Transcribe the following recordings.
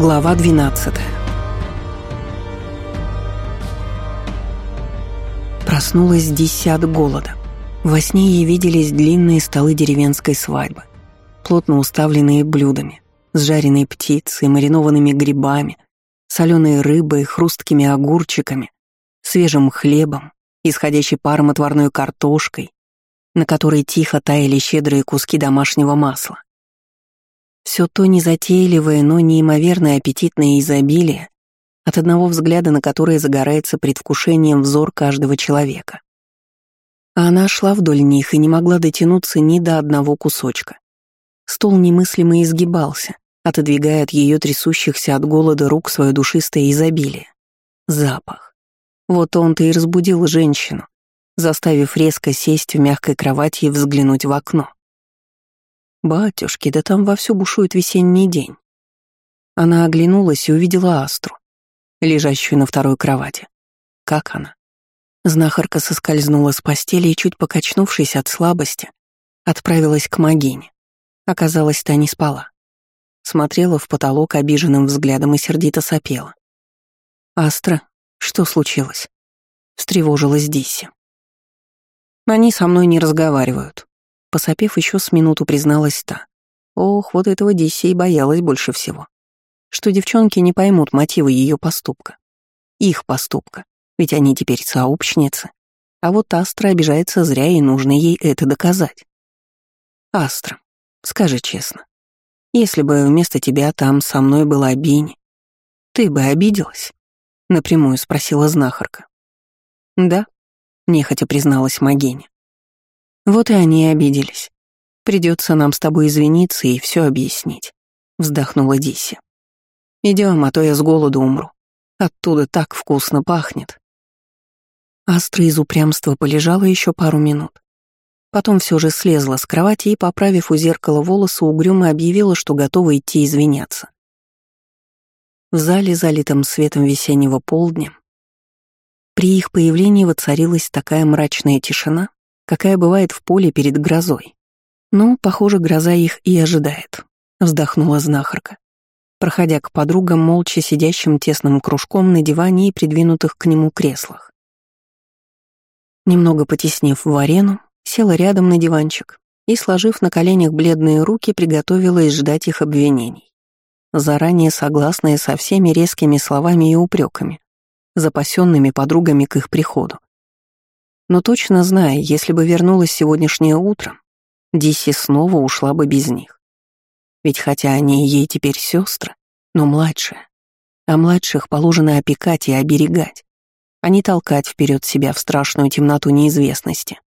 Глава 12. Проснулась Дисси от голода. Во сне ей виделись длинные столы деревенской свадьбы, плотно уставленные блюдами, с жареной птицей, маринованными грибами, соленой рыбой, хрусткими огурчиками, свежим хлебом, исходящей паром отварной картошкой, на которой тихо таяли щедрые куски домашнего масла. Все то незатейливое, но неимоверно аппетитное изобилие, от одного взгляда на которое загорается предвкушением взор каждого человека. А она шла вдоль них и не могла дотянуться ни до одного кусочка. Стол немыслимо изгибался, отодвигая от ее трясущихся от голода рук свое душистое изобилие. Запах. Вот он-то и разбудил женщину, заставив резко сесть в мягкой кровати и взглянуть в окно. Батюшки, да там вовсю бушует весенний день. Она оглянулась и увидела Астру, лежащую на второй кровати. Как она? Знахарка соскользнула с постели и, чуть покачнувшись от слабости, отправилась к Магине. Оказалось, та не спала. Смотрела в потолок обиженным взглядом и сердито сопела. «Астра, что случилось?» — встревожилась Дисси. «Они со мной не разговаривают», — посопев еще с минуту, призналась та. Ох, вот этого Дисси и боялась больше всего. Что девчонки не поймут мотивы ее поступка. Их поступка, ведь они теперь сообщницы. А вот Астра обижается зря, и нужно ей это доказать. «Астра, скажи честно, если бы вместо тебя там со мной была Бини, ты бы обиделась?» — напрямую спросила знахарка. «Да», — нехотя призналась Магиня. «Вот и они обиделись. Придется нам с тобой извиниться и все объяснить», — вздохнула Дисси. «Идем, а то я с голоду умру. Оттуда так вкусно пахнет». Астра из упрямства полежала еще пару минут. Потом все же слезла с кровати и, поправив у зеркала волосы, угрюмо объявила, что готова идти извиняться. В зале, залитом светом весеннего полдня, при их появлении воцарилась такая мрачная тишина, какая бывает в поле перед грозой. «Ну, похоже, гроза их и ожидает», — вздохнула знахарка, проходя к подругам, молча сидящим тесным кружком на диване и придвинутых к нему креслах. Немного потеснив в арену, села рядом на диванчик и, сложив на коленях бледные руки, приготовилась ждать их обвинений, заранее согласная со всеми резкими словами и упреками, запасенными подругами к их приходу. Но точно зная, если бы вернулась сегодняшнее утро, Дисси снова ушла бы без них. Ведь хотя они ей теперь сестры, но младшие, а младших положено опекать и оберегать, а не толкать вперед себя в страшную темноту неизвестности.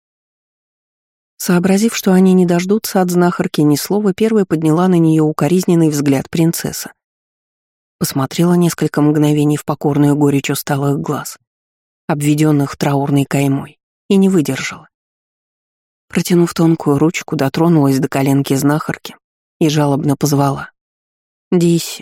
Сообразив, что они не дождутся от знахарки ни слова, первой подняла на нее укоризненный взгляд принцесса. Посмотрела несколько мгновений в покорную горечь усталых глаз, обведенных траурной каймой, и не выдержала. Протянув тонкую ручку, дотронулась до коленки знахарки и жалобно позвала. «Дисси».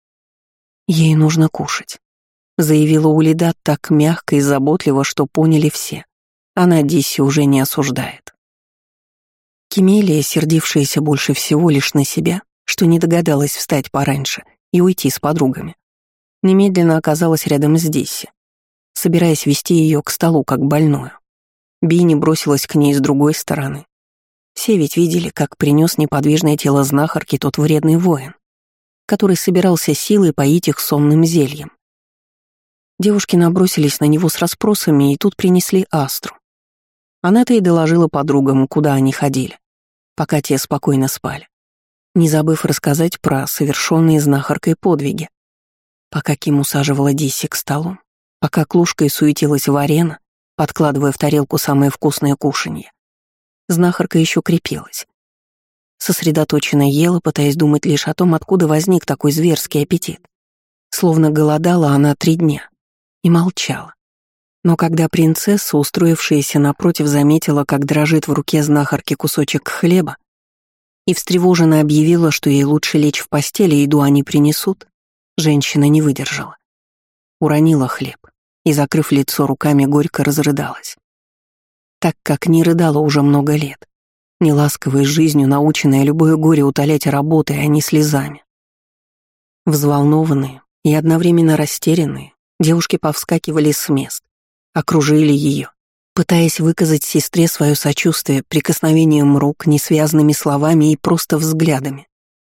«Ей нужно кушать», — заявила Улида так мягко и заботливо, что поняли все. Она Дисси уже не осуждает. Кемелия, сердившаяся больше всего лишь на себя, что не догадалась встать пораньше и уйти с подругами, немедленно оказалась рядом с Дисси, собираясь вести ее к столу как больную. Бини бросилась к ней с другой стороны. Все ведь видели, как принес неподвижное тело знахарки тот вредный воин, который собирался силой поить их сонным зельем. Девушки набросились на него с расспросами и тут принесли Астру. Она-то и доложила подругам, куда они ходили, пока те спокойно спали, не забыв рассказать про совершенные знахаркой подвиги. Пока Ким усаживала Дисси к столу, пока клушкой суетилась в арену, подкладывая в тарелку самое вкусное кушанье, знахарка еще крепилась. Сосредоточенно ела, пытаясь думать лишь о том, откуда возник такой зверский аппетит. Словно голодала она 3 дня и молчала. Но когда принцесса, устроившаяся напротив, заметила, как дрожит в руке знахарки кусочек хлеба, и встревоженно объявила, что ей лучше лечь в постели, еду они принесут, женщина не выдержала. Уронила хлеб и, закрыв лицо руками, горько разрыдалась. Так как не рыдала уже много лет, неласковой жизнью, наученная любое горе утолять работой, а не слезами. Взволнованные и одновременно растерянные, девушки повскакивали с мест, окружили ее, пытаясь выказать сестре свое сочувствие прикосновением рук, несвязанными словами и просто взглядами.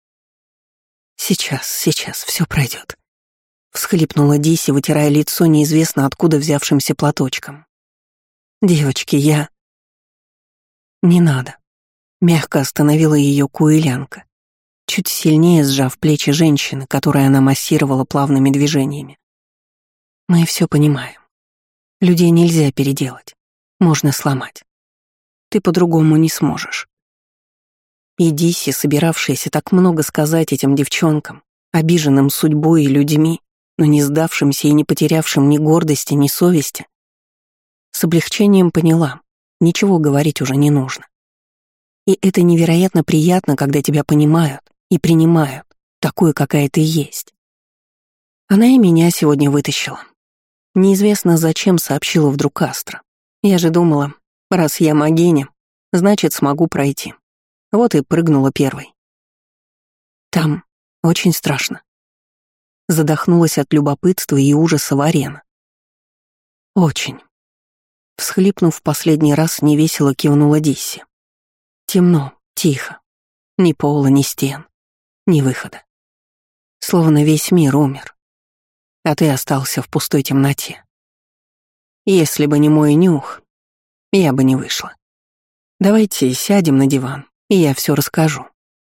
Сейчас все пройдет. Всхлипнула Диси, вытирая лицо неизвестно откуда взявшимся платочком. «Девочки, я...» «Не надо», — мягко остановила ее куэлянка, чуть сильнее сжав плечи женщины, которые она массировала плавными движениями. «Мы все понимаем. Людей нельзя переделать. Можно сломать. Ты по-другому не сможешь». И Диси, собиравшаяся так много сказать этим девчонкам, обиженным судьбой и людьми, но не сдавшимся и не потерявшим ни гордости, ни совести, с облегчением поняла, ничего говорить уже не нужно. И это невероятно приятно, когда тебя понимают и принимают, такой, какая ты есть. Она и меня сегодня вытащила. Неизвестно зачем сообщила вдруг Астра. Я же думала, раз я могиня, значит, смогу пройти. Вот и прыгнула первой. Там очень страшно. Задохнулась от любопытства и ужаса Варена. Очень. Всхлипнув в последний раз, невесело кивнула Дисси. Темно, тихо. Ни пола, ни стен, ни выхода. Словно весь мир умер. А ты остался в пустой темноте. Если бы не мой нюх, я бы не вышла. Давайте сядем на диван, и я все расскажу.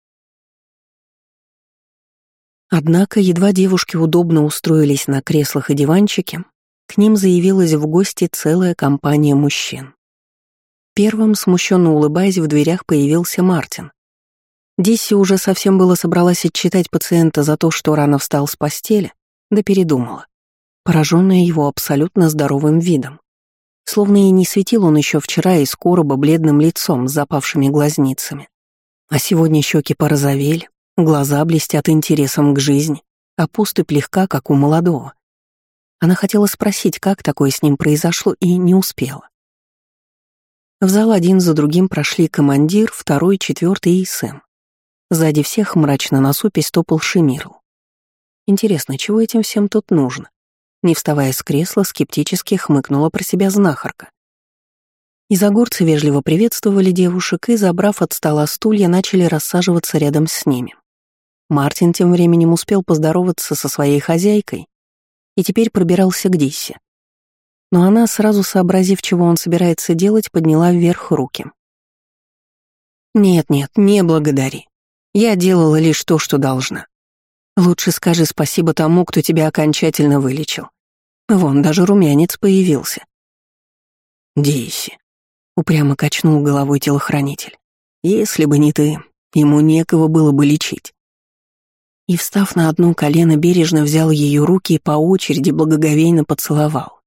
Однако, едва девушки удобно устроились на креслах и диванчике, к ним заявилась в гости целая компания мужчин. Первым, смущенно улыбаясь, в дверях появился Мартин. Дисси уже совсем было собралась отчитать пациента за то, что рано встал с постели, да передумала, пораженная его абсолютно здоровым видом. Словно и не светил он еще вчера из короба бледным лицом с запавшими глазницами. А сегодня щеки порозовели, глаза блестят интересом к жизни, а поступь легка, как у молодого. Она хотела спросить, как такое с ним произошло, и не успела. В зал один за другим прошли командир, второй, четвертый и Сэм. Сзади всех мрачно насупясь топал Шемирл. Интересно, чего этим всем тут нужно? Не вставая с кресла, скептически хмыкнула про себя знахарка. Изогорцы вежливо приветствовали девушек и, забрав от стола стулья, начали рассаживаться рядом с ними. Мартин тем временем успел поздороваться со своей хозяйкой и теперь пробирался к Диссе. Но она, сразу сообразив, чего он собирается делать, подняла вверх руки. «Нет-нет, не благодари. Я делала лишь то, что должна. Лучше скажи спасибо тому, кто тебя окончательно вылечил. Вон, даже румянец появился». «Дисси», — упрямо качнул головой телохранитель, — «если бы не ты, ему некого было бы лечить». И, встав на одно колено, бережно взял ее руки и по очереди благоговейно поцеловал.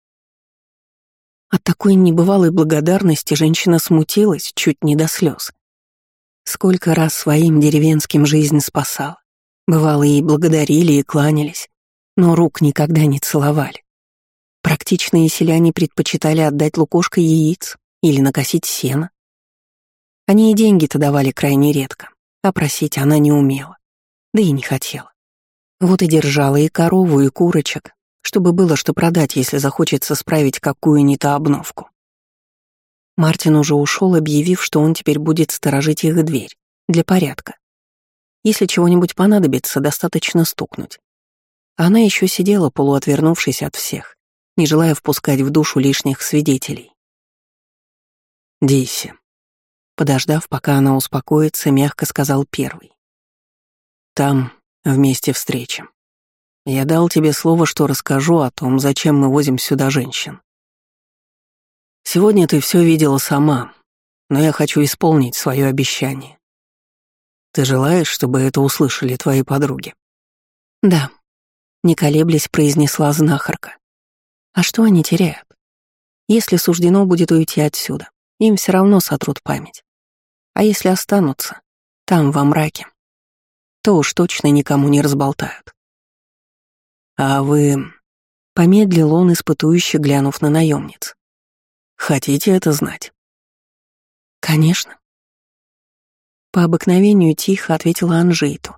От такой небывалой благодарности женщина смутилась чуть не до слез. Сколько раз своим деревенским жизнь спасала. Бывало, и благодарили, и кланялись, но рук никогда не целовали. Практичные селяне предпочитали отдать лукошко яиц или накосить сено. Они и деньги-то давали крайне редко, а просить она не умела, да и не хотела. Вот и держала и корову, и курочек, чтобы было что продать, если захочется справить какую-нибудь обновку. Мартин уже ушел, объявив, что он теперь будет сторожить их дверь, для порядка. Если чего-нибудь понадобится, достаточно стукнуть. Она еще сидела, полуотвернувшись от всех, не желая впускать в душу лишних свидетелей. «Дисси», подождав, пока она успокоится, мягко сказал первый. «Там, в месте встречи. Я дал тебе слово, что расскажу о том, зачем мы возим сюда женщин. Сегодня ты все видела сама, но я хочу исполнить свое обещание. Ты желаешь, чтобы это услышали твои подруги?» «Да», — не колеблясь, произнесла знахарка. «А что они теряют? Если суждено будет уйти отсюда, им все равно сотрут память. А если останутся, там, во мраке, то уж точно никому не разболтают». «А вы...» — помедлил он, испытующе глянув на наемниц. «Хотите это знать?» «Конечно». По обыкновению тихо ответила Анжейту,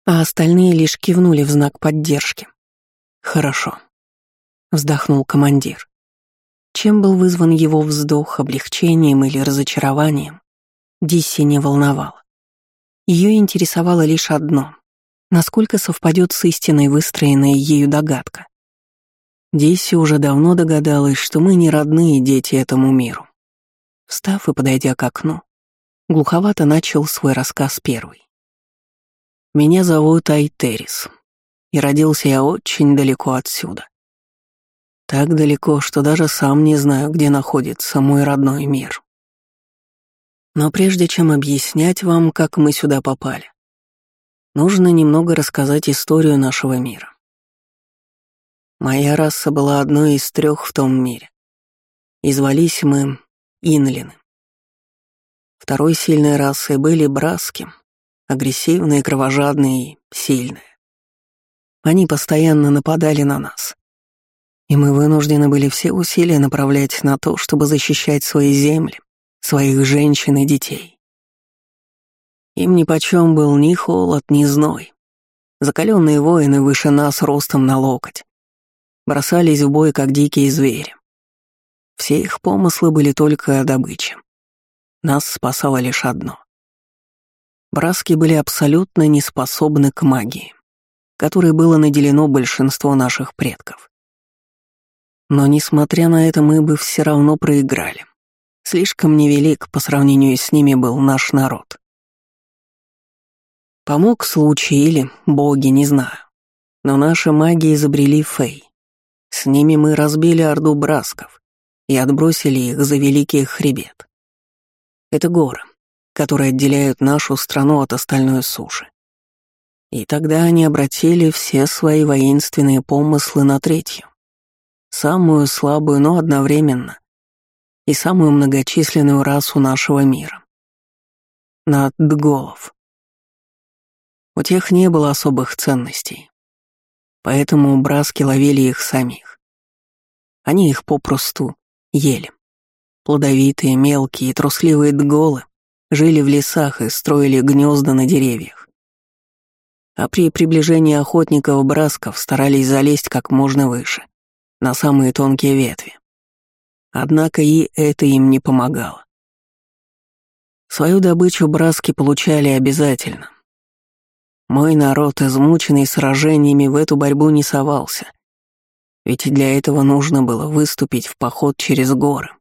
а остальные лишь кивнули в знак поддержки. «Хорошо», — вздохнул командир. Чем был вызван его вздох, облегчением или разочарованием, Дисси не волновало. Ее интересовало лишь одно — насколько совпадет с истиной выстроенная ею догадка. Дисси уже давно догадалась, что мы не родные дети этому миру. Встав и подойдя к окну, глуховато начал свой рассказ первый. «Меня зовут Айтерис, и родился я очень далеко отсюда. Так далеко, что даже сам не знаю, где находится мой родной мир. Но прежде чем объяснять вам, как мы сюда попали, нужно немного рассказать историю нашего мира. Моя раса была одной из 3 в том мире, и звались мы Инлины. Второй сильной расой были браски, агрессивные, кровожадные и сильные. Они постоянно нападали на нас, и мы вынуждены были все усилия направлять на то, чтобы защищать свои земли, своих женщин и детей. Им нипочем был ни холод, ни зной. Закаленные воины выше нас ростом на локоть бросались в бой, как дикие звери. Все их помыслы были только о добыче. Нас спасало лишь одно. Браски были абсолютно неспособны к магии, которой было наделено большинство наших предков. Но, несмотря на это, мы бы все равно проиграли. Слишком невелик по сравнению с ними был наш народ. Помог случай или боги, не знаю. Но наши маги изобрели Фей. С ними мы разбили орду брасков и отбросили их за Великий Хребет. Это горы, которые отделяют нашу страну от остальной суши. И тогда они обратили все свои воинственные помыслы на третью, самую слабую, но одновременно и самую многочисленную расу нашего мира — на дголов. У тех не было особых ценностей, поэтому браски ловили их самих. Они их попросту ели. Плодовитые, мелкие и трусливые дголы жили в лесах и строили гнезда на деревьях. А при приближении охотников брасков старались залезть как можно выше, на самые тонкие ветви. Однако и это им не помогало. Свою добычу браски получали обязательно. Мой народ, измученный сражениями, в эту борьбу не совался, ведь для этого нужно было выступить в поход через горы.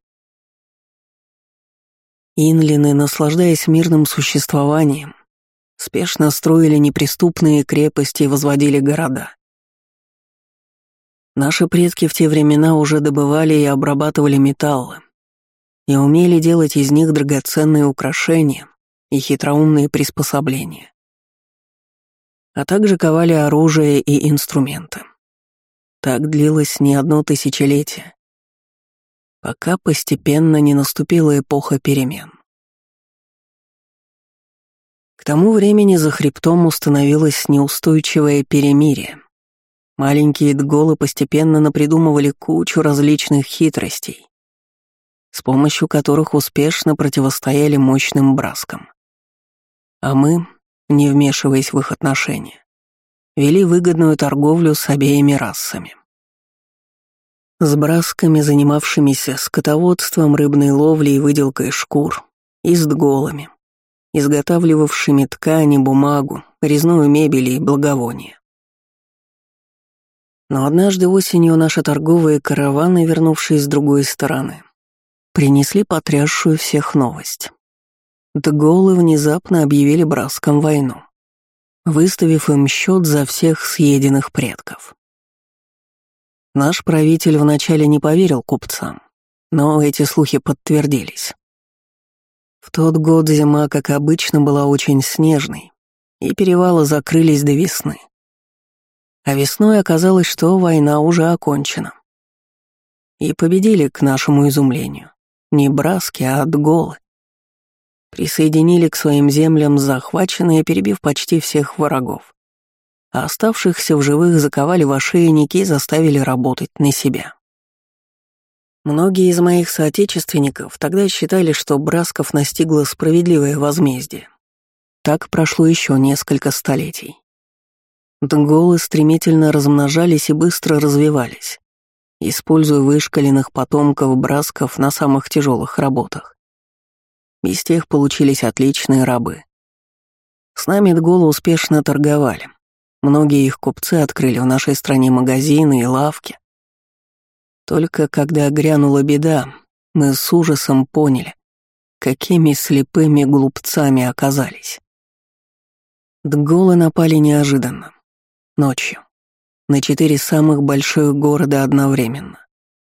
Инлины, наслаждаясь мирным существованием, спешно строили неприступные крепости и возводили города. Наши предки в те времена уже добывали и обрабатывали металлы и умели делать из них драгоценные украшения и хитроумные приспособления, а также ковали оружие и инструменты. Так длилось не одно тысячелетие, пока постепенно не наступила эпоха перемен. К тому времени за хребтом установилось неустойчивое перемирие. Маленькие дголы постепенно напридумывали кучу различных хитростей, с помощью которых успешно противостояли мощным браскам. А мы, не вмешиваясь в их отношения, вели выгодную торговлю с обеими расами. С брасками, занимавшимися скотоводством, рыбной ловлей и выделкой шкур, и с дголами, изготавливавшими ткани, бумагу, резную мебель и благовония. Но однажды осенью наши торговые караваны, вернувшись с другой стороны, принесли потрясшую всех новость. Дголы внезапно объявили браскам войну, выставив им счет за всех съеденных предков. Наш правитель вначале не поверил купцам, но эти слухи подтвердились. В тот год зима, как обычно, была очень снежной, и перевалы закрылись до весны. А весной оказалось, что война уже окончена. И победили, к нашему изумлению, не браски, а дголы. Присоединили к своим землям захваченные, перебив почти всех врагов. А оставшихся в живых заковали в ошейники и заставили работать на себя. Многие из моих соотечественников тогда считали, что брасков настигло справедливое возмездие. Так прошло еще несколько столетий. Дголы стремительно размножались и быстро развивались, используя вышкаленных потомков брасков на самых тяжелых работах. Из тех получились отличные рабы. С нами дголы успешно торговали. Многие их купцы открыли в нашей стране магазины и лавки. Только когда грянула беда, мы с ужасом поняли, какими слепыми глупцами оказались. Дголы напали неожиданно, ночью, на 4 самых больших города одновременно.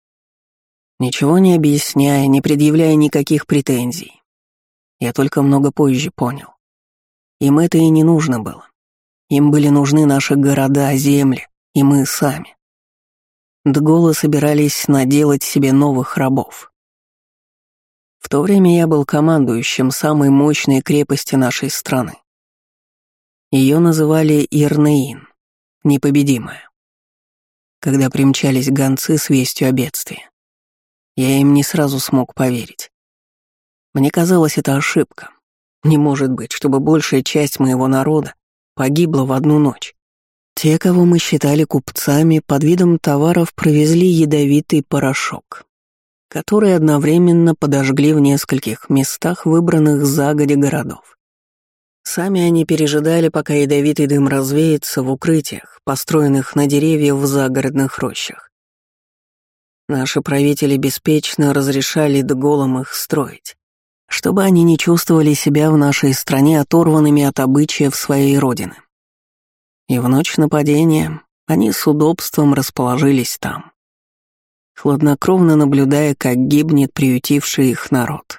Ничего не объясняя, не предъявляя никаких претензий. Я только много позже понял. Им это и не нужно было. Им были нужны наши города, земли и мы сами. Дголы собирались наделать себе новых рабов. В то время я был командующим самой мощной крепости нашей страны. Ее называли Ирнеин, непобедимая. Когда примчались гонцы с вестью о бедствии, я им не сразу смог поверить. Мне казалось, это ошибка. Не может быть, чтобы большая часть моего народа погибла в одну ночь. Те, кого мы считали купцами, под видом товаров провезли ядовитый порошок, который одновременно подожгли в нескольких местах, выбранных загодя городов. Сами они пережидали, пока ядовитый дым развеется в укрытиях, построенных на деревьях в загородных рощах. Наши правители беспечно разрешали дголам их строить, чтобы они не чувствовали себя в нашей стране оторванными от обычаев своей родины. И в ночь нападения они с удобством расположились там, хладнокровно наблюдая, как гибнет приютивший их народ.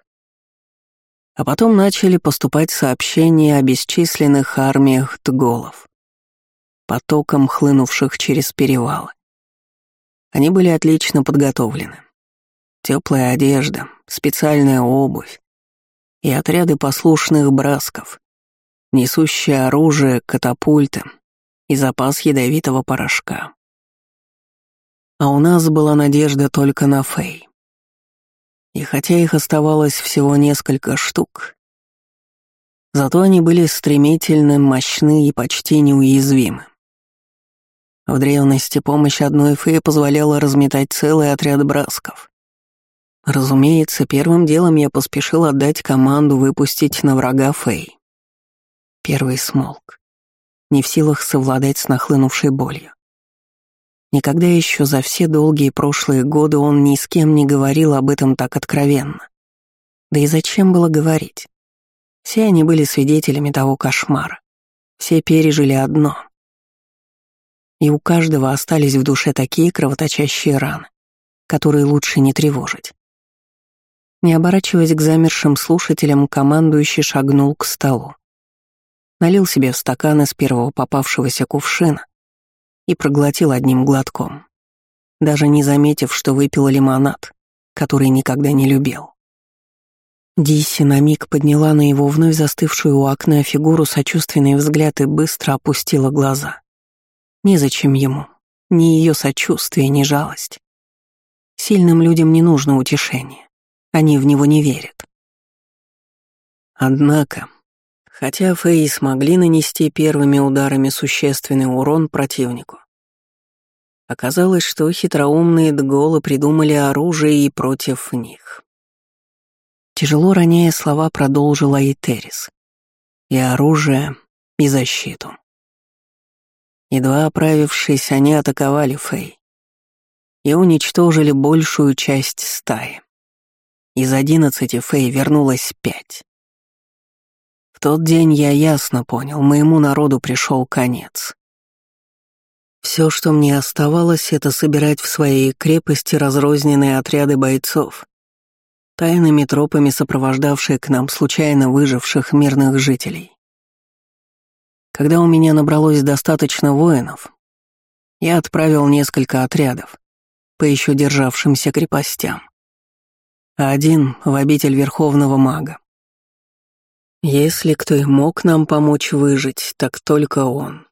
А потом начали поступать сообщения о бесчисленных армиях дголов, потоком хлынувших через перевалы. Они были отлично подготовлены. Теплая одежда, специальная обувь и отряды послушных брасков, несущие оружие, катапульты и запас ядовитого порошка. А у нас была надежда только на Фэй. И хотя их оставалось всего несколько штук, зато они были стремительны, мощны и почти неуязвимы. В древности помощь одной Фэй позволяла разметать целый отряд брасков. Разумеется, первым делом я поспешил отдать команду выпустить на врага Фэй. Первый смолк, не в силах совладать с нахлынувшей болью. Никогда еще за все долгие прошлые годы он ни с кем не говорил об этом так откровенно. Да и зачем было говорить? Все они были свидетелями того кошмара. Все пережили одно. И у каждого остались в душе такие кровоточащие раны, которые лучше не тревожить. Не оборачиваясь к замершим слушателям, командующий шагнул к столу. Налил себе в стакан из первого попавшегося кувшина и проглотил одним глотком, даже не заметив, что выпил лимонад, который никогда не любил. Дисси на миг подняла на его вновь застывшую у окна фигуру сочувственный взгляд и быстро опустила глаза. Незачем ему ни ее сочувствие, ни жалость. Сильным людям не нужно утешение, они в него не верят. Однако, хотя Фэй смогли нанести первыми ударами существенный урон противнику, оказалось, что хитроумные дголы придумали оружие и против них. Тяжело роняя слова, продолжила Эйтерис. И оружие, и защиту. Едва оправившись, они атаковали Фэй и уничтожили большую часть стаи. Из 11 Фэй вернулось 5. В тот день я ясно понял, моему народу пришел конец. Все, что мне оставалось, это собирать в своей крепости разрозненные отряды бойцов, тайными тропами сопровождавшие к нам случайно выживших мирных жителей. Когда у меня набралось достаточно воинов, я отправил несколько отрядов по еще державшимся крепостям, а один — в обитель Верховного Мага. Если кто и мог нам помочь выжить, так только он.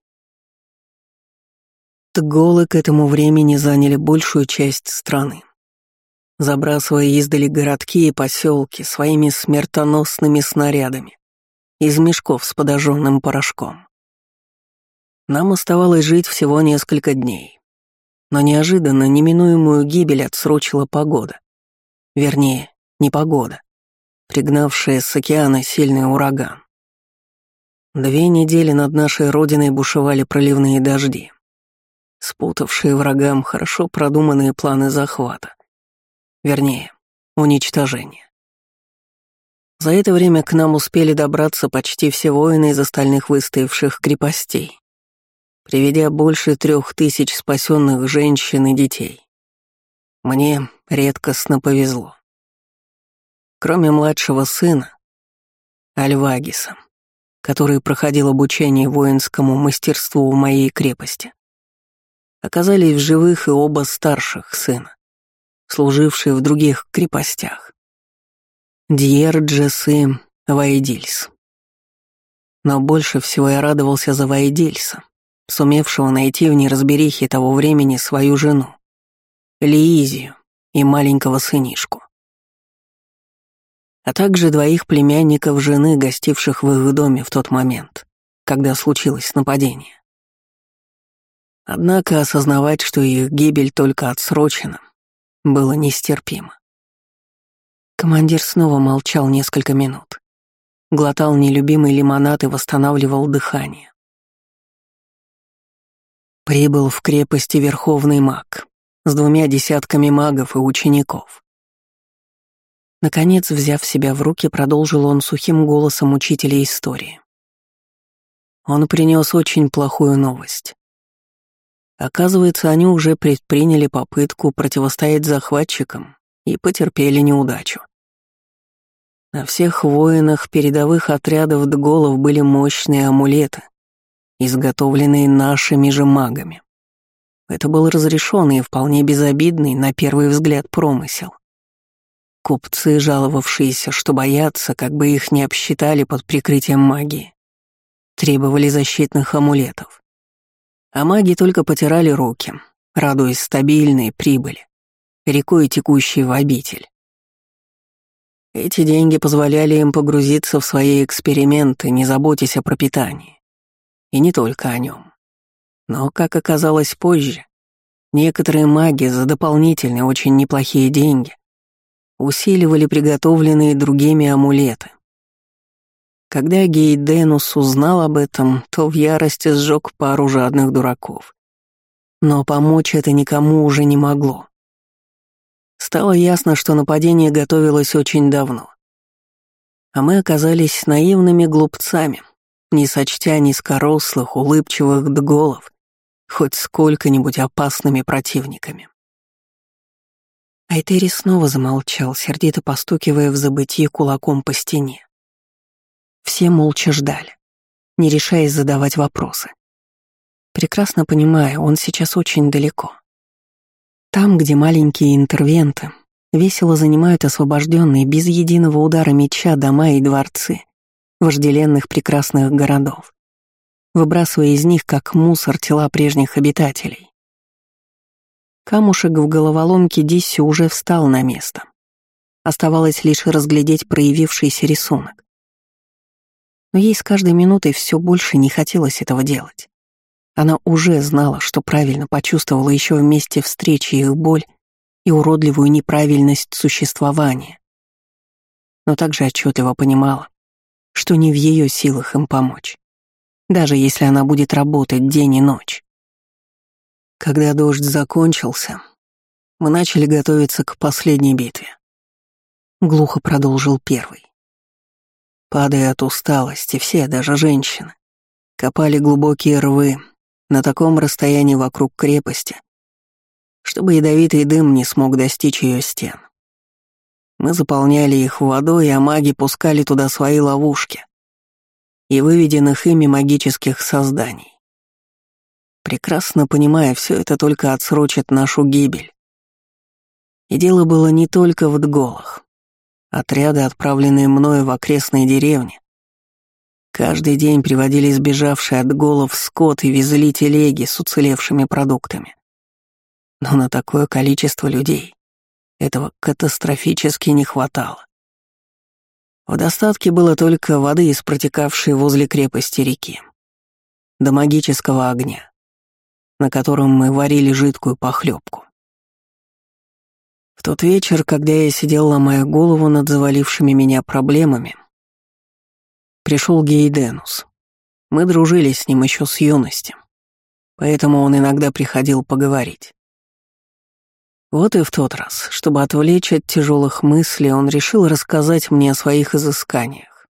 Дголы к этому времени заняли большую часть страны, забрасывая издали городки и поселки своими смертоносными снарядами из мешков с подожженным порошком. Нам оставалось жить всего несколько дней. Но неожиданно неминуемую гибель отсрочила погода. Вернее, не погода, пригнавшая с океана сильный ураган. 2 недели над нашей родиной бушевали проливные дожди, спутавшие врагам хорошо продуманные планы захвата. Вернее, уничтожения. За это время к нам успели добраться почти все воины из остальных выстоявших крепостей, приведя больше 3000 спасенных женщин и детей. Мне редкостно повезло. Кроме младшего сына, Альвагиса, который проходил обучение воинскому мастерству в моей крепости, оказались в живых и оба старших сына, служившие в других крепостях. Дьерджес и Ваидильс. Но больше всего я радовался за Ваидильса, сумевшего найти в неразберихе того времени свою жену, Лиизию и маленького сынишку, а также 2 племянников жены, гостивших в их доме в тот момент, когда случилось нападение. Однако осознавать, что их гибель только отсрочена, было нестерпимо. Командир снова молчал несколько минут, глотал нелюбимый лимонад и восстанавливал дыхание. Прибыл в крепости верховный маг с 2 десятками магов и учеников. Наконец, взяв себя в руки, продолжил он сухим голосом учителя истории. Он принес очень плохую новость. Оказывается, они уже предприняли попытку противостоять захватчикам и потерпели неудачу. На всех воинах передовых отрядов дголов были мощные амулеты, изготовленные нашими же магами. Это был разрешенный и вполне безобидный, на первый взгляд, промысел. Купцы, жаловавшиеся, что боятся, как бы их не обсчитали под прикрытием магии, требовали защитных амулетов. А маги только потирали руки, радуясь стабильной прибыли, рекой текущей в обитель. Эти деньги позволяли им погрузиться в свои эксперименты, не заботясь о пропитании. И не только о нем. Но, как оказалось позже, некоторые маги за дополнительные очень неплохие деньги усиливали приготовленные другими амулеты. Когда Гейденус узнал об этом, то в ярости сжег пару жадных дураков. Но помочь это никому уже не могло. Стало ясно, что нападение готовилось очень давно. А мы оказались наивными глупцами, не сочтя низкорослых, улыбчивых дголов хоть сколько-нибудь опасными противниками. Айтери снова замолчал, сердито постукивая в забытье кулаком по стене. Все молча ждали, не решаясь задавать вопросы. Прекрасно понимая, он сейчас очень далеко. Там, где маленькие интервенты весело занимают освобожденные без единого удара меча дома и дворцы вожделенных прекрасных городов, выбрасывая из них как мусор тела прежних обитателей. Камушек в головоломке Дисси уже встал на место. Оставалось лишь разглядеть проявившийся рисунок. Но ей с каждой минутой все больше не хотелось этого делать. Она уже знала, что правильно почувствовала еще в месте встречи их боль и уродливую неправильность существования. Но также отчетливо понимала, что не в ее силах им помочь, даже если она будет работать день и ночь. Когда дождь закончился, мы начали готовиться к последней битве. Глухо продолжил первый. Падая от усталости, все, даже женщины, копали глубокие рвы на таком расстоянии вокруг крепости, чтобы ядовитый дым не смог достичь ее стен. Мы заполняли их водой, а маги пускали туда свои ловушки и выведенных ими магических созданий. Прекрасно понимая, все это только отсрочит нашу гибель. И дело было не только в дголах. Отряды, отправленные мною в окрестные деревни, каждый день приводили сбежавший от голов скот и везли телеги с уцелевшими продуктами. Но на такое количество людей этого катастрофически не хватало. В достатке было только воды из протекавшей возле крепости реки. до магического огня, на котором мы варили жидкую похлебку. В тот вечер, когда я сидел, ломая голову над завалившими меня проблемами, пришел Гейденус. Мы дружили с ним еще с юности, поэтому он иногда приходил поговорить. Вот и в тот раз, чтобы отвлечь от тяжелых мыслей, он решил рассказать мне о своих изысканиях.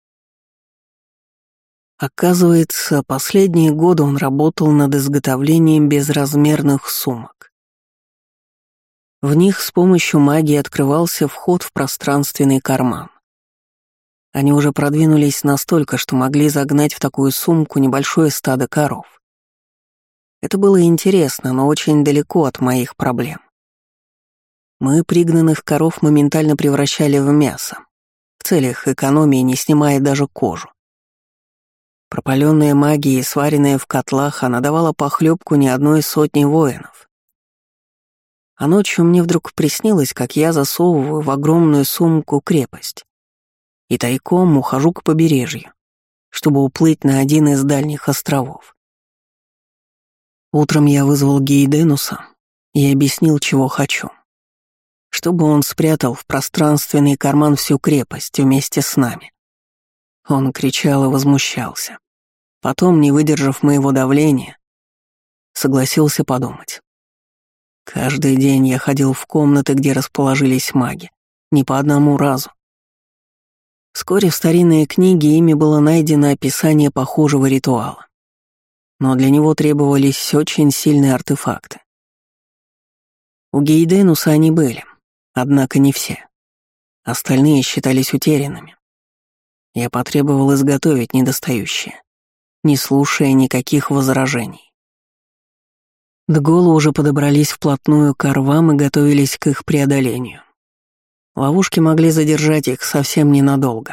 Оказывается, последние годы он работал над изготовлением безразмерных сумок. В них с помощью магии открывался вход в пространственный карман. Они уже продвинулись настолько, что могли загнать в такую сумку небольшое стадо коров. Это было интересно, но очень далеко от моих проблем. Мы пригнанных коров моментально превращали в мясо, в целях экономии не снимая даже кожу. Пропаленная магией, сваренная в котлах, она давала похлебку не одной сотни воинов. А ночью мне вдруг приснилось, как я засовываю в огромную сумку крепость и тайком ухожу к побережью, чтобы уплыть на один из дальних островов. Утром я вызвал Гейденуса и объяснил, чего хочу. Чтобы он спрятал в пространственный карман всю крепость вместе с нами. Он кричал и возмущался. Потом, не выдержав моего давления, согласился подумать. Каждый день я ходил в комнаты, где расположились маги, не по одному разу. Вскоре в старинной книге ими было найдено описание похожего ритуала. Но для него требовались очень сильные артефакты. У Гейденуса они были. Однако не все. Остальные считались утерянными. Я потребовал изготовить недостающие, не слушая никаких возражений. Дголы уже подобрались вплотную к рвам и готовились к их преодолению. Ловушки могли задержать их совсем ненадолго.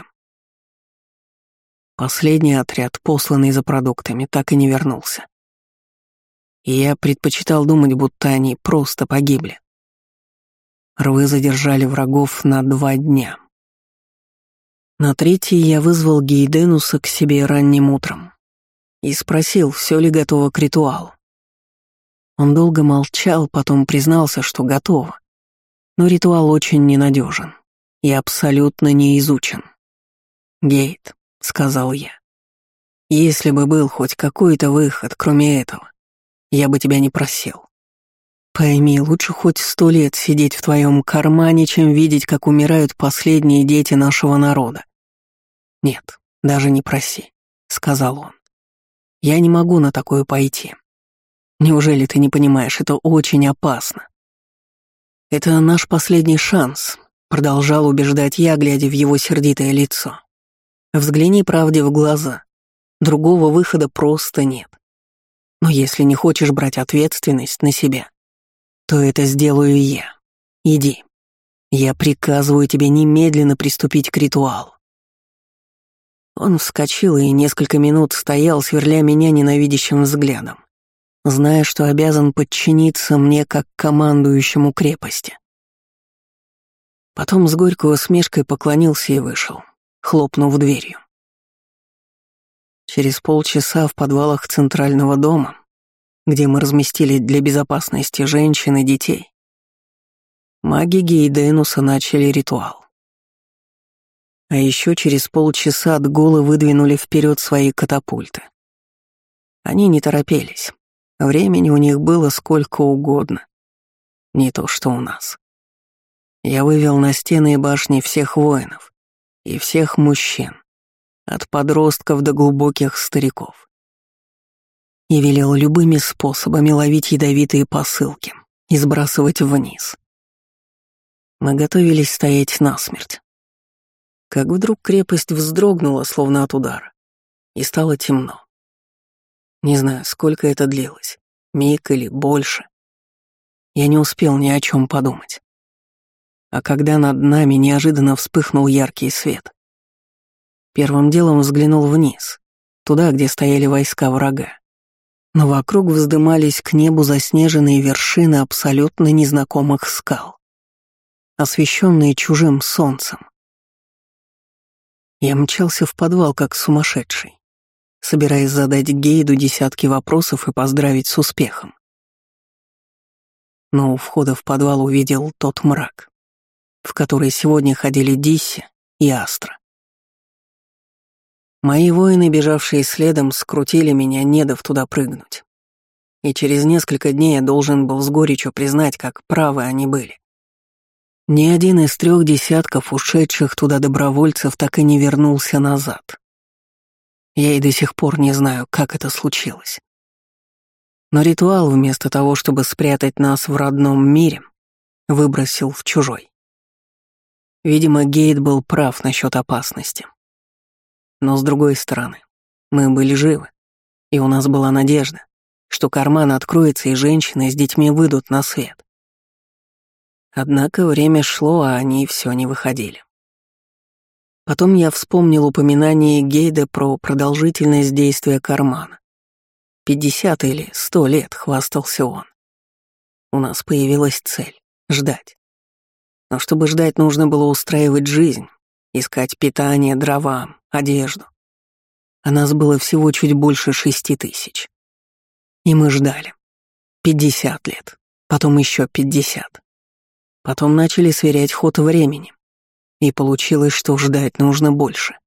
Последний отряд, посланный за продуктами, так и не вернулся. И я предпочитал думать, будто они просто погибли. Рвы задержали врагов на 2 дня. На 3-й я вызвал Гейденуса к себе ранним утром и спросил, все ли готово к ритуалу. Он долго молчал, потом признался, что готово, но ритуал очень ненадежен и абсолютно не изучен. «Гейд», — сказал я, — «если бы был хоть какой-то выход, кроме этого, я бы тебя не просил. Пойми, лучше хоть 100 лет сидеть в твоем кармане, чем видеть, как умирают последние дети нашего народа. Нет, даже не проси, — сказал он. Я не могу на такое пойти. Неужели ты не понимаешь, это очень опасно. Это наш последний шанс, — продолжал убеждать я, глядя в его сердитое лицо. Взгляни правде в глаза. Другого выхода просто нет. Но если не хочешь брать ответственность на себя, то это сделаю я. Иди. Я приказываю тебе немедленно приступить к ритуалу». Он вскочил и несколько минут стоял, сверля меня ненавидящим взглядом, зная, что обязан подчиниться мне как командующему крепости. Потом с горькой усмешкой поклонился и вышел, хлопнув дверью. Через полчаса в подвалах центрального дома, где мы разместили для безопасности женщин и детей, маги Гейденуса начали ритуал. А еще через полчаса Дголы выдвинули вперед свои катапульты. Они не торопились. Времени у них было сколько угодно. Не то, что у нас. Я вывел на стены и башни всех воинов и всех мужчин, от подростков до глубоких стариков. И велел любыми способами ловить ядовитые посылки и сбрасывать вниз. Мы готовились стоять насмерть. Как вдруг крепость вздрогнула, словно от удара, и стало темно. Не знаю, сколько это длилось, миг или больше. Я не успел ни о чем подумать. А когда над нами неожиданно вспыхнул яркий свет, первым делом взглянул вниз, туда, где стояли войска врага. Но вокруг вздымались к небу заснеженные вершины абсолютно незнакомых скал, освещенные чужим солнцем. Я мчался в подвал, как сумасшедший. собираясь задать Гейду десятки вопросов и поздравить с успехом. Но у входа в подвал увидел тот мрак, в который сегодня ходили Дисси и Астра. Мои воины, бежавшие следом, скрутили меня, не дав туда прыгнуть. И через несколько дней я должен был с горечью признать, как правы они были. Ни один из 3 десятков ушедших туда добровольцев так и не вернулся назад. Я и до сих пор не знаю, как это случилось. Но ритуал, вместо того, чтобы спрятать нас в родном мире, выбросил в чужой. Видимо, Гейд был прав насчет опасности. Но с другой стороны, мы были живы, и у нас была надежда, что карман откроется и женщины с детьми выйдут на свет. Однако время шло, а они все не выходили. Потом я вспомнил упоминание Гейда про продолжительность действия кармана. 50 или 100 лет, хвастался он. У нас появилась цель — ждать. Но чтобы ждать, нужно было устраивать жизнь, искать питание, дрова, одежду. А нас было всего чуть больше 6000. И мы ждали. 50 лет, потом еще 50. Потом начали сверять ход времени. И получилось, что ждать нужно больше.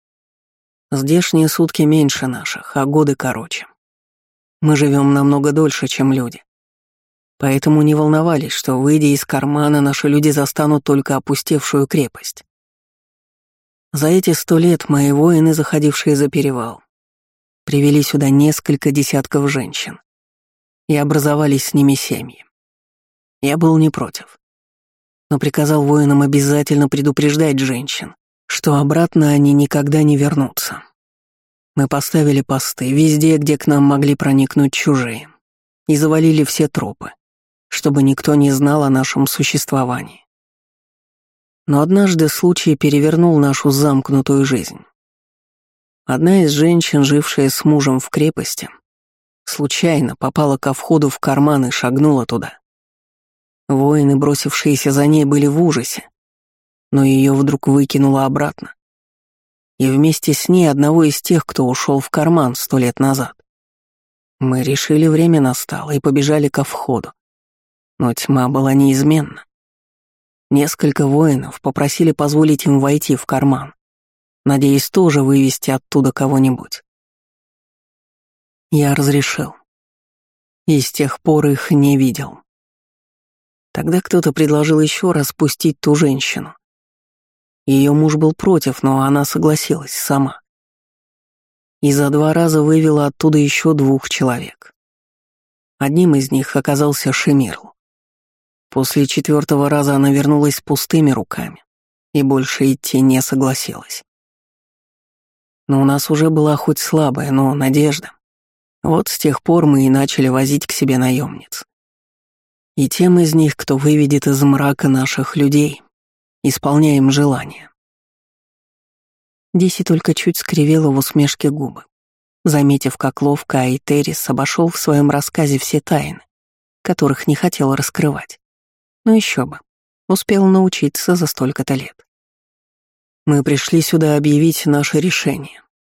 Здешние сутки меньше наших, а годы короче. Мы живем намного дольше, чем люди. Поэтому не волновались, что, выйдя из кармана, наши люди застанут только опустевшую крепость. За эти 100 лет мои воины, заходившие за перевал, привели сюда несколько десятков женщин и образовали с ними семьи. Я был не против, но приказал воинам обязательно предупреждать женщин, что обратно они никогда не вернутся. Мы поставили посты везде, где к нам могли проникнуть чужие, и завалили все тропы, чтобы никто не знал о нашем существовании. Но однажды случай перевернул нашу замкнутую жизнь. Одна из женщин, жившая с мужем в крепости, случайно попала ко входу в карман и шагнула туда. Воины, бросившиеся за ней, были в ужасе, но ее вдруг выкинуло обратно. И вместе с ней одного из тех, кто ушел в карман 100 лет назад. Мы решили, время настало, и побежали ко входу. Но тьма была неизменна. Несколько воинов попросили позволить им войти в карман, надеясь тоже вывести оттуда кого-нибудь. Я разрешил. И с тех пор их не видел. Тогда кто-то предложил еще раз пустить ту женщину. Ее муж был против, но она согласилась сама. И за 2 раза вывела оттуда еще 2 человек. Одним из них оказался Шемирл. После 4-го раза она вернулась с пустыми руками и больше идти не согласилась. Но у нас уже была хоть слабая, но надежда. Вот с тех пор мы и начали возить к себе наемниц. И тем из них, кто выведет из мрака наших людей, исполняем желания. Диси только чуть скривила в усмешке губы, заметив, как ловко Айтерис обошел в своем рассказе все тайны, которых не хотел раскрывать. Но еще бы, успел научиться за столько-то лет. Мы пришли сюда объявить наше решение.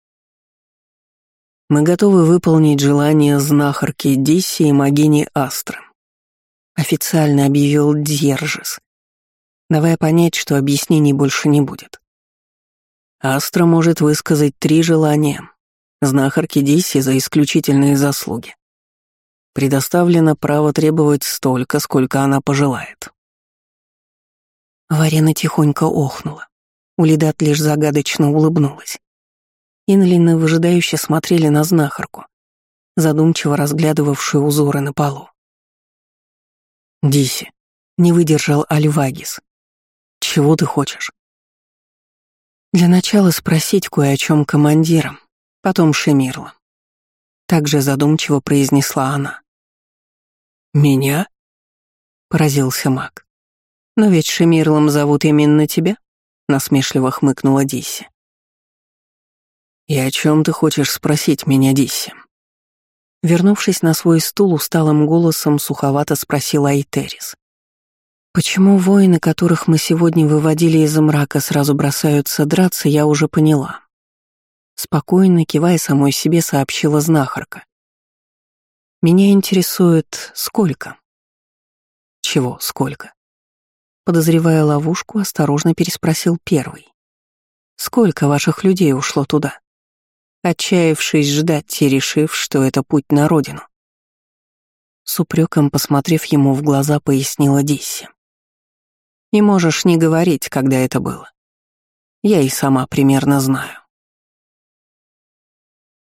Мы готовы выполнить желание знахарки Дисси и могини Астры. Официально объявил Дьержис, давая понять, что объяснений больше не будет. Астра может высказать 3 желания. Знахарке Дисси за исключительные заслуги. Предоставлено право требовать столько, сколько она пожелает. Варена тихонько охнула. Улидат лишь загадочно улыбнулась. Инлины выжидающе смотрели на знахарку, задумчиво разглядывавшую узоры на полу. «Дисси», — не выдержал Альвагис. «Чего ты хочешь?» «Для начала спросить кое о чем командира, потом Шемирла». Также задумчиво произнесла она. «Меня?» — поразился маг. «Но ведь Шемирлом зовут именно тебя?» — насмешливо хмыкнула Дисси. «И о чем ты хочешь спросить меня, Дисси?» Вернувшись на свой стул, усталым голосом суховато спросила Айтерис. «Почему воины, которых мы сегодня выводили из мрака, сразу бросаются драться, я уже поняла. Спокойно, кивая самой себе, сообщила знахарка. Меня интересует, сколько? Чего сколько? Подозревая ловушку, осторожно переспросил первый. Сколько ваших людей ушло туда? Отчаявшись ждать и решив, что это путь на родину. С упреком, посмотрев ему в глаза, пояснила Дисси. И можешь не говорить, когда это было. Я и сама примерно знаю.